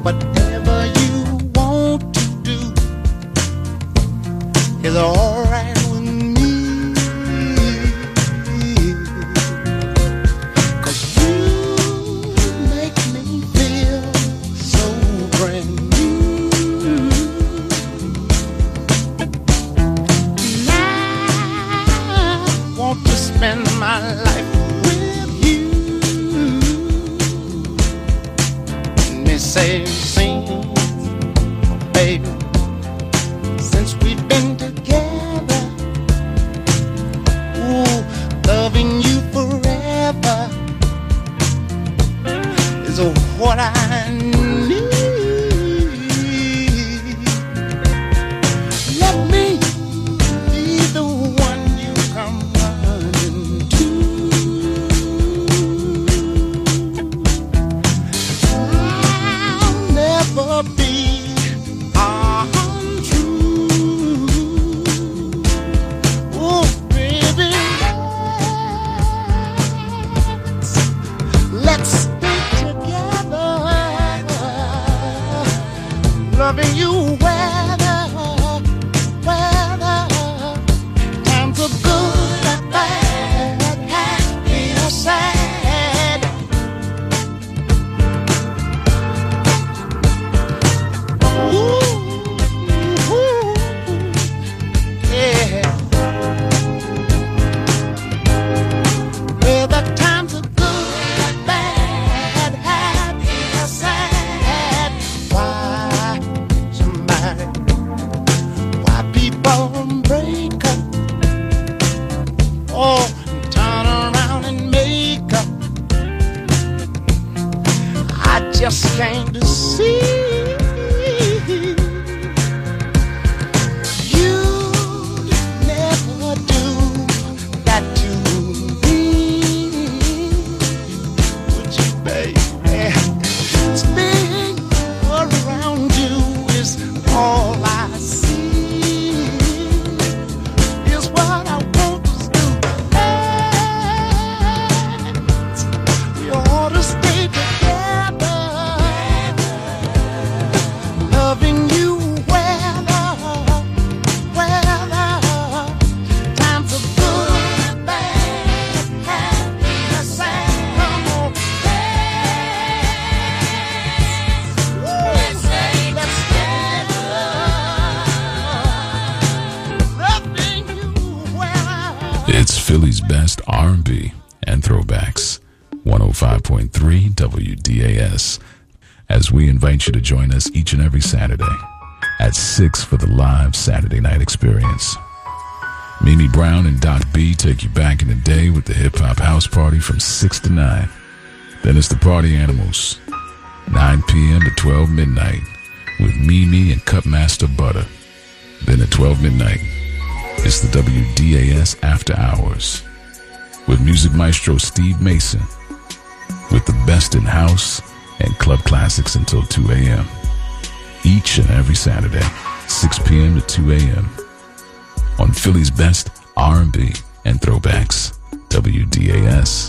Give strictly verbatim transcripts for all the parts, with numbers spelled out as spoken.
Whatever you want to do is all right with me. 'Cause you make me feel so brand new. And I want to spend my life with you. And they say, sing, baby, since we've been together, ooh, loving you forever is what I need. Let me be the one you come running to. I'll never be untrue. Oh, baby, let's stay together, loving you weather, weather, times are good and bad, happy or sad. Ooh, ooh, yeah. Well, the times are good, bad, happy or sad. Why somebody, why people break up? Oh, and turn around and make up. I just came to see you'd never do that to me. Would you, baby? Spinning around you is all I see. Is what I want to do. We ought to stay together, loving you weather, weather, times are good, bad, happy or sad. Come on, let's stay together, loving you weather. It's Philly's best R and B and throwbacks. one oh five point three W D A S. As we invite you to join us each and every Saturday at six for the live Saturday night experience. Mimi Brown and Doc B take you back in the day with the hip-hop house party from six to nine. Then it's the Party Animals, nine p.m. to twelve midnight with Mimi and Cutmaster Butter. Then at twelve midnight, it's the W D A S After Hours with music maestro Steve Mason with the best in house and club classics until two a.m. Each and every Saturday, six p.m. to two a.m. on Philly's best R and B and throwbacks, W D A S.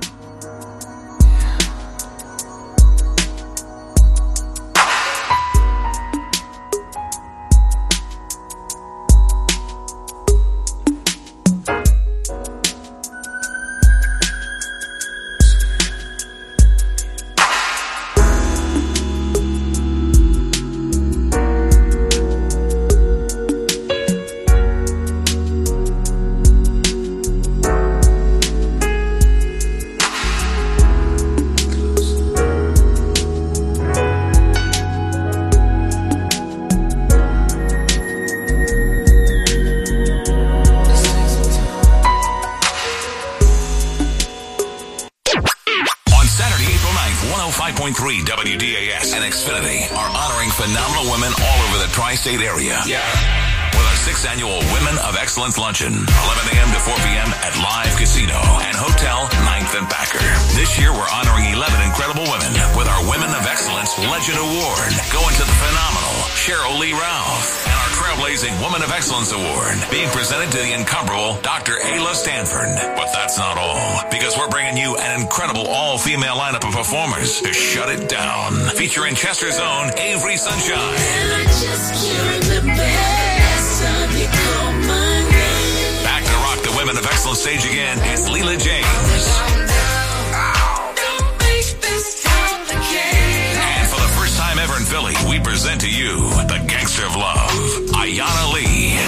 five point three W D A S and Xfinity are honoring phenomenal women all over the tri-state area. Yeah. With a sixth Annual Women of Excellence Luncheon, eleven a.m. to four p.m. at Live Casino and Hotel ninth and Packer. This year, we're honoring eleven incredible women with our Women of Excellence Legend Award, going to the phenomenal Cheryl Lee Ralph, and our Trailblazing Woman of Excellence Award, being presented to the incomparable Doctor Ayla Stanford. But that's not all, because we're bringing you an incredible all-female lineup of performers to shut it down, featuring Chester's own Avery Sunshine. And I just can't remember last time you called my name. Back to rock the Women of Excellence stage again, it's Leela James. Don't make this complicated. And for the first time ever in Philly, we present to you the Gangster of Love, Ayanna Lee.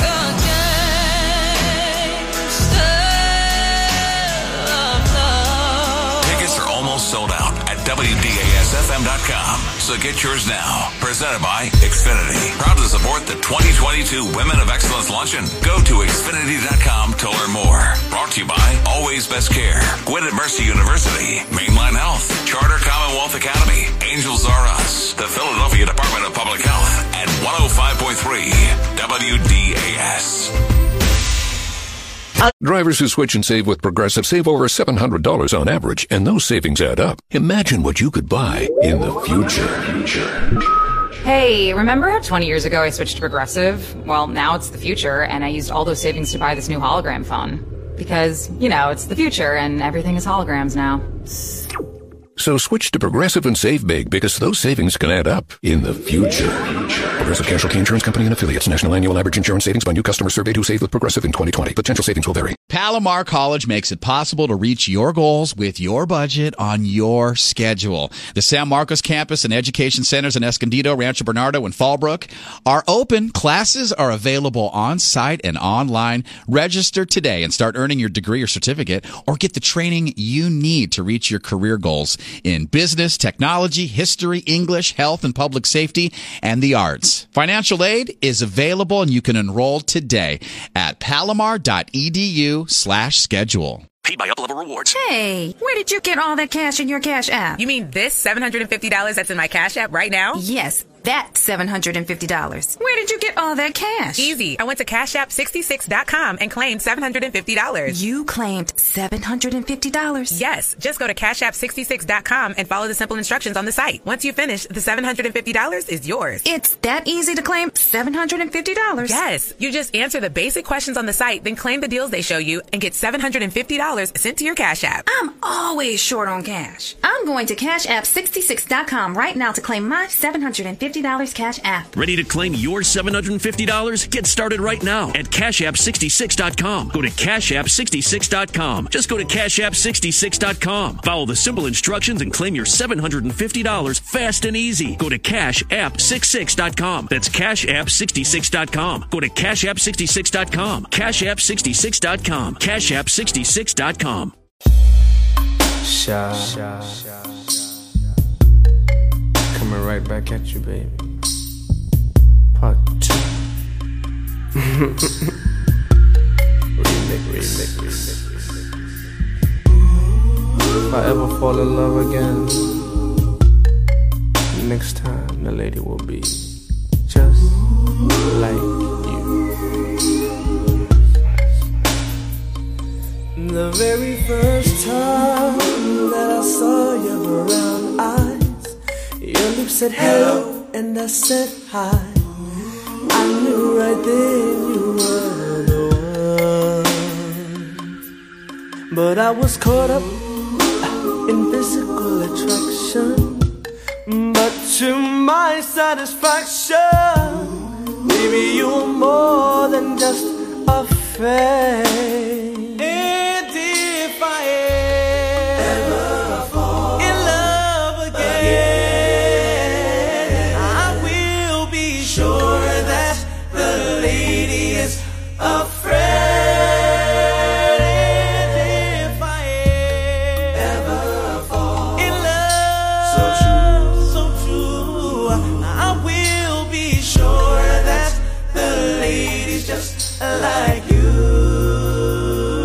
Tickets are almost sold out at W D A S F M dot com, so get yours now. Presented by Xfinity. Proud to support the twenty twenty-two Women of Excellence Luncheon. Go to Xfinity dot com to learn more. Brought to you by Always Best Care, Gwinnett Mercy University, Mainline Health, Charter Commonwealth Academy, Angels R Us, the Philadelphia Department of Public Health, and one oh five point three W D A S. Drivers who switch and save with Progressive save over seven hundred dollars on average, and those savings add up. Imagine what you could buy in the future. Hey, remember how twenty years ago I switched to Progressive? Well, now it's the future, and I used all those savings to buy this new hologram phone. Because, you know, it's the future, and everything is holograms now. So switch to Progressive and save big, because those savings can add up in the future. Progressive Casualty Insurance Company and affiliates. National annual average insurance savings by new customers surveyed who saved with Progressive in twenty twenty. Potential savings will vary. Palomar College makes it possible to reach your goals with your budget on your schedule. The San Marcos campus and education centers in Escondido, Rancho Bernardo, and Fallbrook are open. Classes are available on-site and online. Register today and start earning your degree or certificate, or get the training you need to reach your career goals in business, technology, history, English, health and public safety, and the arts. Financial aid is available, and you can enroll today at palomar.edu slash schedule. Paid by Uplevel Rewards. Hey, where did you get all that cash in your Cash App? You mean this seven hundred fifty dollars that's in my Cash App right now? Yes, that seven hundred fifty dollars. Where did you get all that cash? Easy. I went to cash app sixty-six dot com and claimed seven hundred fifty dollars. You claimed seven hundred fifty dollars? Yes. Just go to cash app sixty-six dot com and follow the simple instructions on the site. Once you finish, the seven hundred fifty dollars is yours. It's that easy to claim seven hundred fifty dollars? Yes. You just answer the basic questions on the site, then claim the deals they show you, and get seven hundred fifty dollars sent to your Cash App. I'm always short on cash. I'm going to cash app sixty-six dot com right now to claim my seven hundred fifty dollars Cash App. Ready to claim your seven hundred fifty dollars? Get started right now at cash app sixty-six dot com. Go to cash app sixty-six dot com. Just go to cash app sixty-six dot com. Follow the simple instructions and claim your seven hundred fifty dollars fast and easy. Go to cash app sixty-six dot com. That's cash app sixty-six dot com. Go to cash app sixty-six dot com. cash app sixty-six dot com. cash app sixty-six dot com. Shy. Coming right back at you, baby. Part two. remix, remix, remix. If I ever fall in love again, next time the lady will be just like you. The very first time that I saw your brown eyes, your lips said hello and I said hi. I knew right then you were the one. But I was caught up in physical attraction, but to my satisfaction, baby, you were more than just a fake. And if I ever fall in love again, I will be sure that the lady is a friend. And if I ever fall in love, so true, so true, I will be sure that the lady's just like you.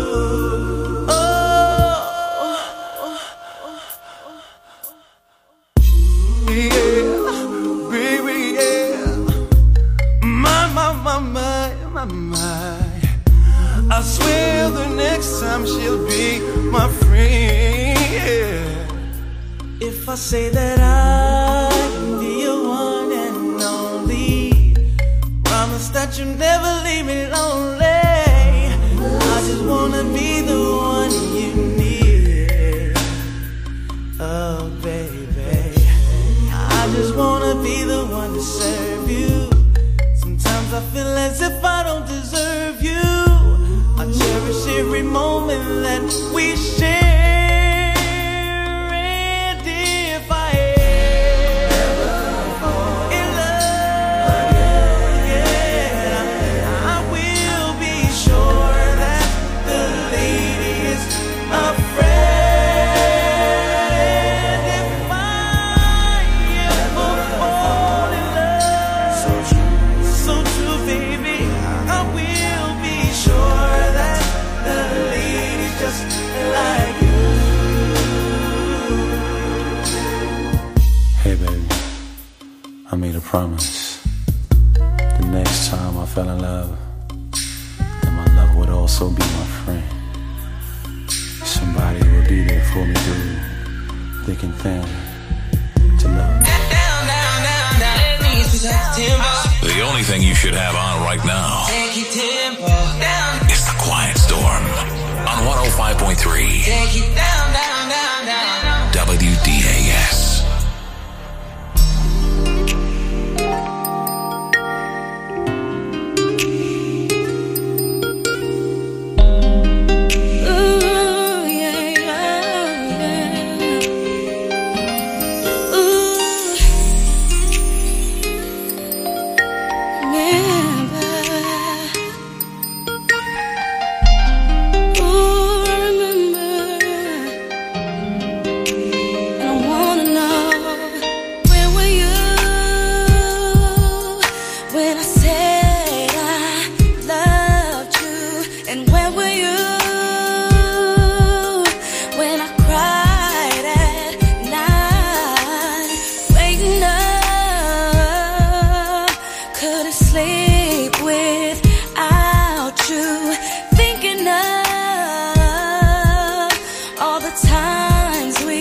say that I can be your one and only. Promise that you'll never leave me lonely. I just wanna be the one you need. Oh baby, I just wanna be the one to serve you. Sometimes I feel as if I don't deserve you. I cherish every moment that we share. And if I ever fall in love, yeah, I will be sure that the lady is a friend. If I ever fall in love, so true, so true, baby, I will be sure that the lady's just like you. Hey baby, I made a promise. The next time I fell in love, that my love would also be my friend. Somebody would be there for me through thick and thin to love me. The only thing you should have on right now is The Quiet Storm on one oh five point three W D A S. Ooh, yeah, yeah, yeah. Ooh, remember. Ooh, remember. And I wanna know, where were you when I said I loved you? And where were you when I cried at night, waking up, couldn't sleep without you, thinking of all the times we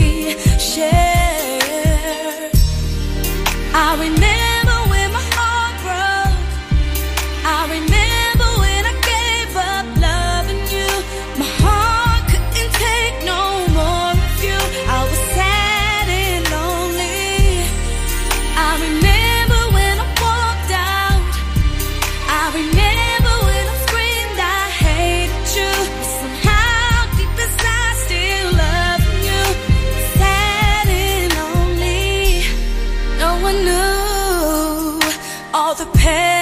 shared. I remember when my heart broke. I remember when I gave up loving you. My heart couldn't take no more of you. I was sad and lonely. I remember when I walked out. I remember when I screamed I hated you. But somehow deep inside still loving you. Sad and lonely. No one knew all the pain